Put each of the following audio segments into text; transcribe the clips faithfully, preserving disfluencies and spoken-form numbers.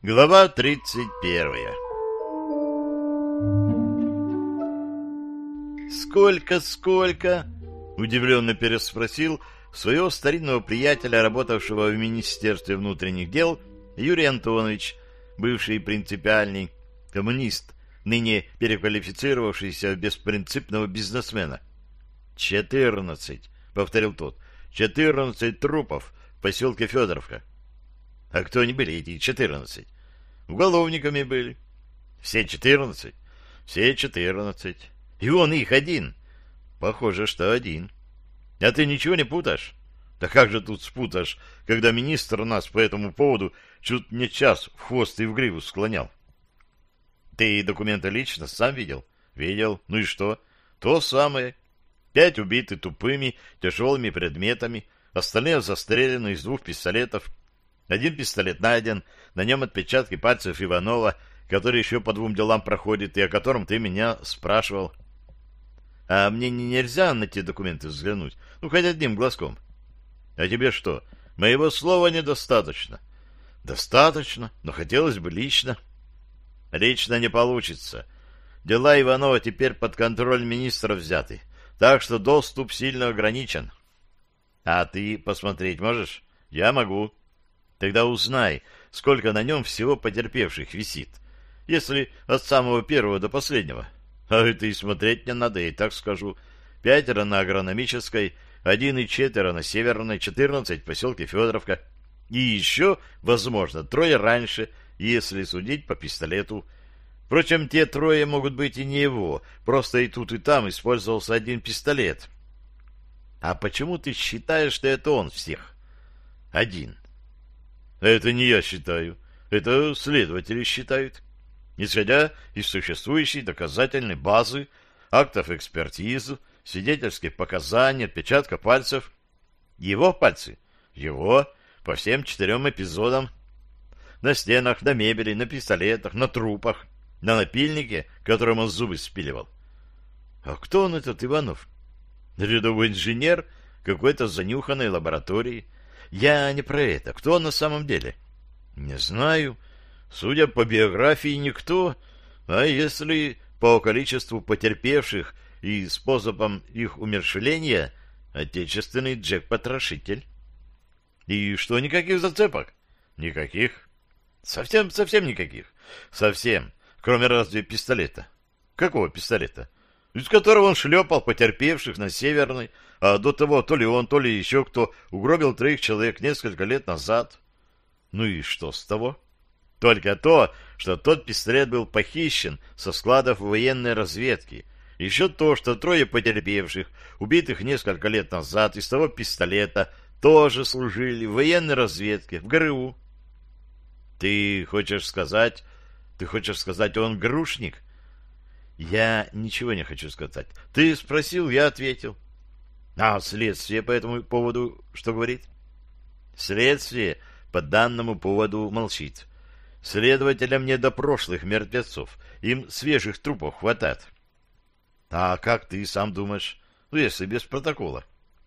Глава тридцать первая. «Сколько, сколько?» — удивленно переспросил своего старинного приятеля, работавшего в Министерстве внутренних дел, Юрий Антонович, бывший принципиальный коммунист, ныне переквалифицировавшийся в беспринципного бизнесмена. «Четырнадцать», — повторил тот, — «четырнадцать трупов в поселке Федоровка». А кто они были, эти четырнадцать? Уголовниками были. Все четырнадцать? Все четырнадцать. И он их один. Похоже, что один. А ты ничего не путаешь? Да как же тут спутаешь, когда министр нас по этому поводу чуть не час в хвост и в гриву склонял? Ты документы лично сам видел? Видел. Ну и что? То самое. Пять убиты тупыми, тяжелыми предметами, остальные застрелены из двух пистолетов. Один пистолет найден, на нем отпечатки пальцев Иванова, который еще по двум делам проходит, и о котором ты меня спрашивал. А мне не нельзя на те документы взглянуть? Ну, хоть одним глазком. А тебе что, моего слова недостаточно? Достаточно, но хотелось бы лично. Лично не получится. Дела Иванова теперь под контроль министра взяты, так что доступ сильно ограничен. А ты посмотреть можешь? Я могу. Тогда узнай, сколько на нем всего потерпевших висит, если от самого первого до последнего. А это и смотреть не надо, я и так скажу. Пятеро на Агрономической, один и четверо на Северной, четырнадцать в поселке Федоровка. И еще, возможно, трое раньше, если судить по пистолету. Впрочем, те трое могут быть и не его, просто и тут, и там использовался один пистолет. А почему ты считаешь, что это он всех? Один. Это не я считаю. Это следователи считают. Исходя из существующей доказательной базы, актов экспертизы, свидетельских показаний, отпечатка пальцев. Его пальцы? Его. По всем четырем эпизодам. На стенах, на мебели, на пистолетах, на трупах, на напильнике, которым он зубы спиливал. А кто он, этот Иванов? Рядовой инженер какой-то занюханной лаборатории. Я не про это. Кто он на самом деле? Не знаю. Судя по биографии, никто. А если по количеству потерпевших и способам их умерщвления, отечественный Джек-потрошитель. И что, никаких зацепок? Никаких. Совсем, совсем никаких. Совсем. Кроме разве пистолета. Какого пистолета? Из которого он шлепал потерпевших на Северной, а до того то ли он, то ли еще кто угробил троих человек несколько лет назад. Ну и что с того? Только то, что тот пистолет был похищен со складов военной разведки. Еще то, что трое потерпевших, убитых несколько лет назад, из того пистолета тоже служили в военной разведке, в ГРУ. Ты хочешь сказать... Ты хочешь сказать, он грушник? Я ничего не хочу сказать. Ты спросил, я ответил. А следствие по этому поводу что говорит? Следствие по данному поводу молчит. Следователям не до прошлых мертвецов. Им свежих трупов хватает. А как ты сам думаешь? Ну, если без протокола.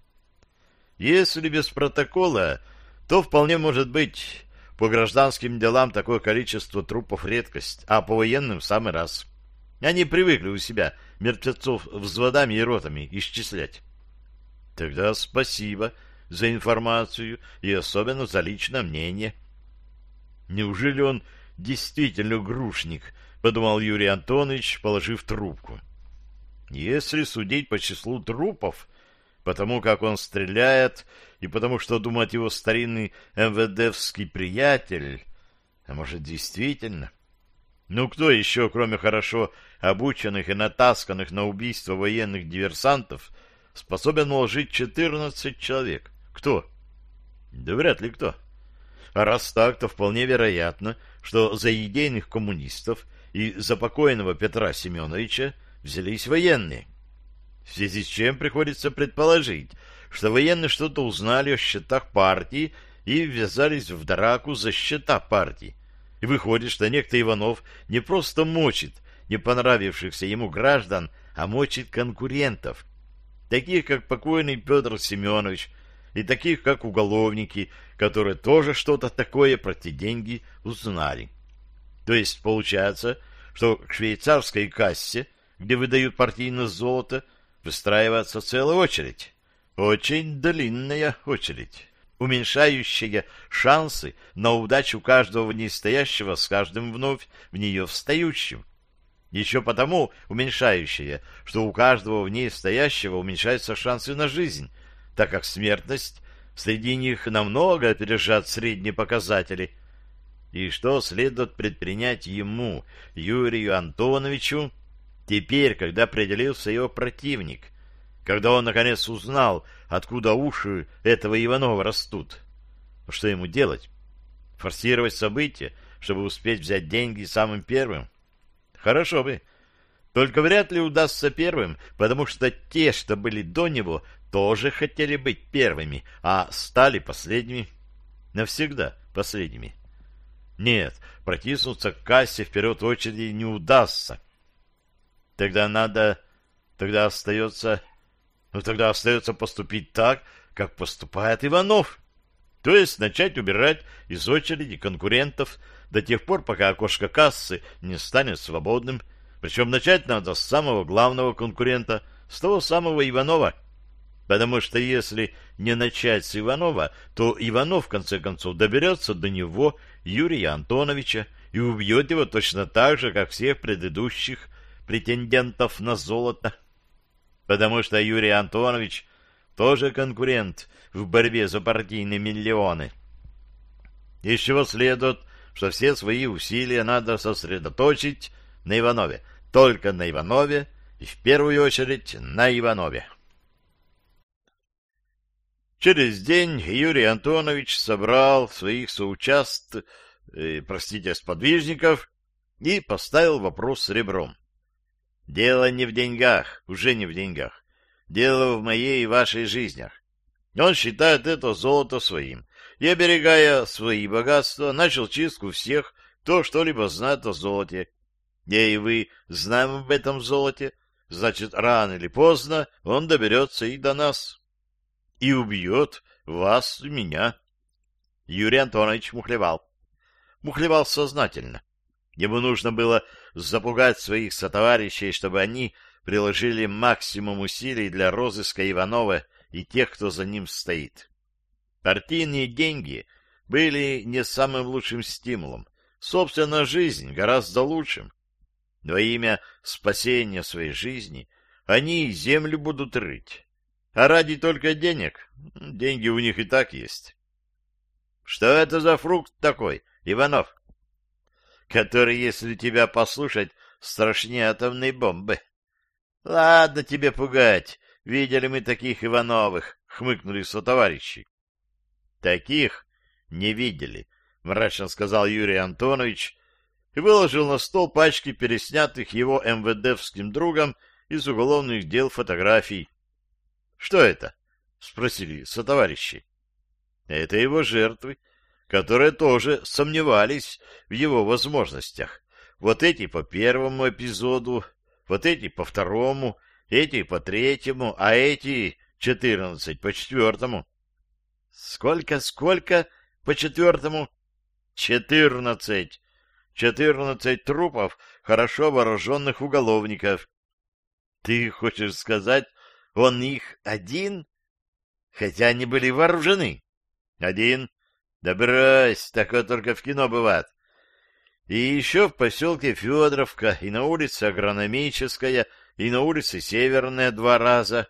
Если без протокола, то вполне может быть. По гражданским делам такое количество трупов редкость, а по военным в самый раз. Они привыкли у себя мертвецов взводами и ротами исчислять. Тогда спасибо за информацию и особенно за личное мнение. Неужели он действительно грушник, подумал Юрий Антонович, положив трубку. Если судить по числу трупов, потому как он стреляет и потому что думает его старинный МВДовский приятель, а может действительно... Ну, кто еще, кроме хорошо обученных и натасканных на убийство военных диверсантов, способен уложить четырнадцать человек? Кто? Да вряд ли кто. А раз так, то вполне вероятно, что за идейных коммунистов и за покойного Петра Семеновича взялись военные. В связи с чем приходится предположить, что военные что-то узнали о счетах партии и ввязались в драку за счета партии. И выходит, что некто Иванов не просто мочит не понравившихся ему граждан, а мочит конкурентов, таких как покойный Петр Семенович, и таких как уголовники, которые тоже что-то такое про те деньги узнали. То есть получается, что к швейцарской кассе, где выдают партийное золото, выстраивается целая очередь. Очень длинная очередь, уменьшающая шансы на удачу каждого в ней стоящего с каждым вновь в нее встающим. Еще потому уменьшающая, что у каждого в ней стоящего уменьшаются шансы на жизнь, так как смертность среди них намного опережает средние показатели. И что следует предпринять ему, Юрию Антоновичу, теперь, когда определился его противник, когда он, наконец, узнал, откуда уши этого Иванова растут? Что ему делать? Форсировать события, чтобы успеть взять деньги самым первым? Хорошо бы. Только вряд ли удастся первым, потому что те, что были до него, тоже хотели быть первыми, а стали последними. Навсегда последними. Нет, протиснуться к кассе вперед очереди не удастся. Тогда надо... Тогда остается... Ну, тогда остается поступить так, как поступает Иванов. То есть начать убирать из очереди конкурентов до тех пор, пока окошко кассы не станет свободным. Причем начать надо с самого главного конкурента, с того самого Иванова. Потому что если не начать с Иванова, то Иванов, в конце концов, доберется до него, Юрия Антоновича, и убьет его точно так же, как всех предыдущих претендентов на золото. Потому что Юрий Антонович тоже конкурент в борьбе за партийные миллионы. Из чего следует, что все свои усилия надо сосредоточить на Иванове, только на Иванове и в первую очередь на Иванове. Через день Юрий Антонович собрал своих соучаст... э, простите, сподвижников и поставил вопрос с ребром. Дело не в деньгах, уже не в деньгах. Дело в моей и вашей жизнях. Он считает это золото своим. И, оберегая свои богатства, начал чистку всех, кто что-либо знает о золоте. Я и вы знаем об этом золоте, значит, рано или поздно он доберется и до нас. И убьет вас и меня. Юрий Антонович мухлевал. Мухлевал сознательно. Ему нужно было запугать своих сотоварищей, чтобы они приложили максимум усилий для розыска Иванова и тех, кто за ним стоит. Партийные деньги были не самым лучшим стимулом. Собственно, жизнь гораздо лучшим. Во имя спасения своей жизни они землю будут рыть. А ради только денег, деньги у них и так есть. Что это за фрукт такой, Иванов? Который, если тебя послушать, страшнее атомной бомбы. Ладно тебе пугать, видели мы таких Ивановых, хмыкнули сотоварищи. Таких не видели, мрачно сказал Юрий Антонович и выложил на стол пачки переснятых его МВДовским другом из уголовных дел фотографий. Что это? Спросили сотоварищи. Это его жертвы, которые тоже сомневались в его возможностях. Вот эти по первому эпизоду, вот эти по второму, эти по третьему, а эти четырнадцать по четвертому. Сколько, сколько по четвертому? Четырнадцать. Четырнадцать трупов хорошо вооруженных уголовников. Ты хочешь сказать, он их один? Хотя они были вооружены. Один. Да брось, такое только в кино бывает. И еще в поселке Федоровка, и на улице Агрономическая, и на улице Северная два раза.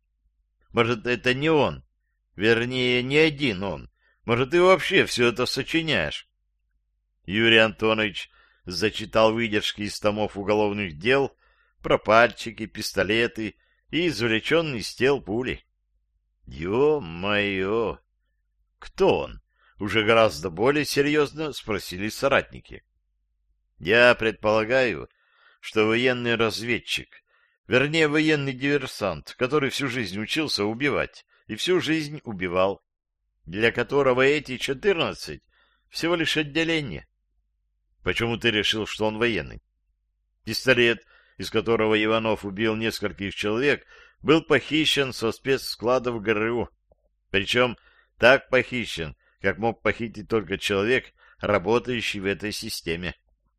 Может, это не он? Вернее, не один он. Может, ты вообще все это сочиняешь? Юрий Антонович зачитал выдержки из томов уголовных дел, пропальчики, пистолеты и извлеченные из тел пули. Ё-моё! Кто он? Уже гораздо более серьезно спросили соратники. Я предполагаю, что военный разведчик, вернее, военный диверсант, который всю жизнь учился убивать и всю жизнь убивал, для которого эти четырнадцать всего лишь отделение. Почему ты решил, что он военный? Пистолет, из которого Иванов убил нескольких человек, был похищен со спецскладов ГРУ. Причем так похищен, как мог похитить только человек, работающий в этой системе.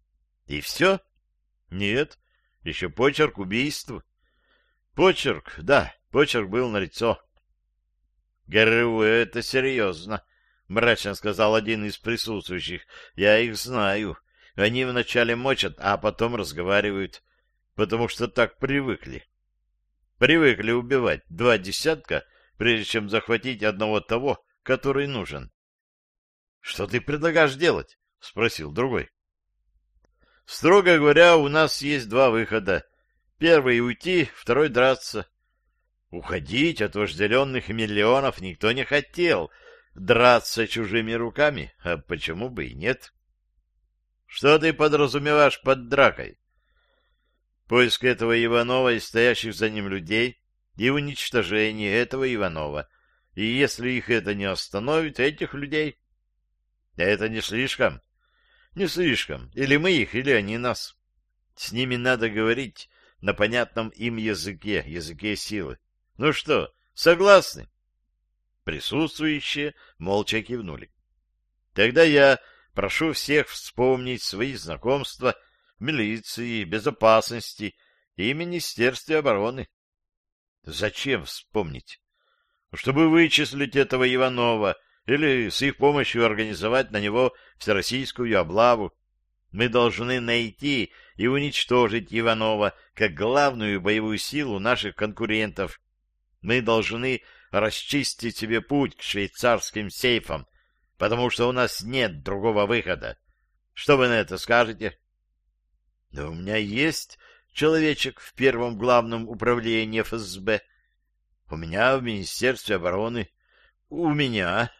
И все? Нет, еще почерк убийства. Почерк, да, почерк был налицо. ГРУ — это серьезно, — мрачно сказал один из присутствующих. Я их знаю. Они вначале мочат, а потом разговаривают, потому что так привыкли. Привыкли убивать два десятка, прежде чем захватить одного того, который нужен. — Что ты предлагаешь делать? — спросил другой. — Строго говоря, у нас есть два выхода. Первый — уйти, второй — драться. Уходить от вожделенных миллионов никто не хотел. Драться чужими руками, а почему бы и нет? Что ты подразумеваешь под дракой? Поиск этого Иванова и стоящих за ним людей и уничтожение этого Иванова. И если их это не остановит, этих людей... Это не слишком? Не слишком. Или мы их, или они нас. С ними надо говорить на понятном им языке, языке силы. Ну что, согласны? Присутствующие молча кивнули. Тогда я прошу всех вспомнить свои знакомства в милиции, безопасности и Министерстве обороны. Зачем вспомнить? Чтобы вычислить этого Иванова или с их помощью организовать на него всероссийскую облаву. Мы должны найти и уничтожить Иванова как главную боевую силу наших конкурентов. Мы должны расчистить себе путь к швейцарским сейфам, потому что у нас нет другого выхода. Что вы на это скажете? Да у меня есть человечек в первом главном управлении эф эс бэ. У меня в Министерстве обороны. У меня